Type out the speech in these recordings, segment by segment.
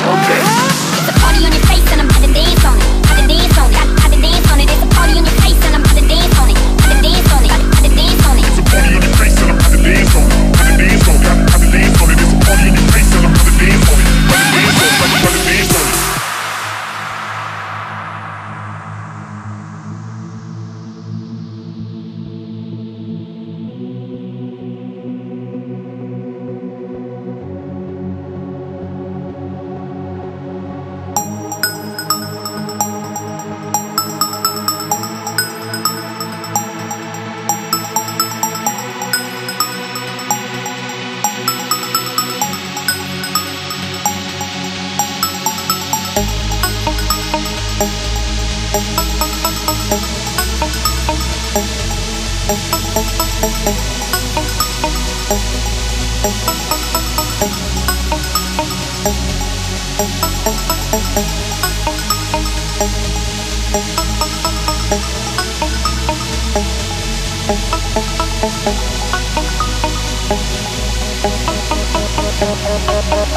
Okay. It's a party on your face and I'm about to dance on it. About to dance on it. About to dance on it. It's a party on your face and I'm about to dance on it. About to dance on it. About to dance on it. It's a party on your face and I'm about to dance on it. About to dance on it. About to dance on it. It's a party on your face and I'm about to dance on it. About to dance on it. About to dance on it.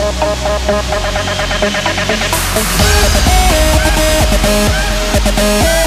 Hey,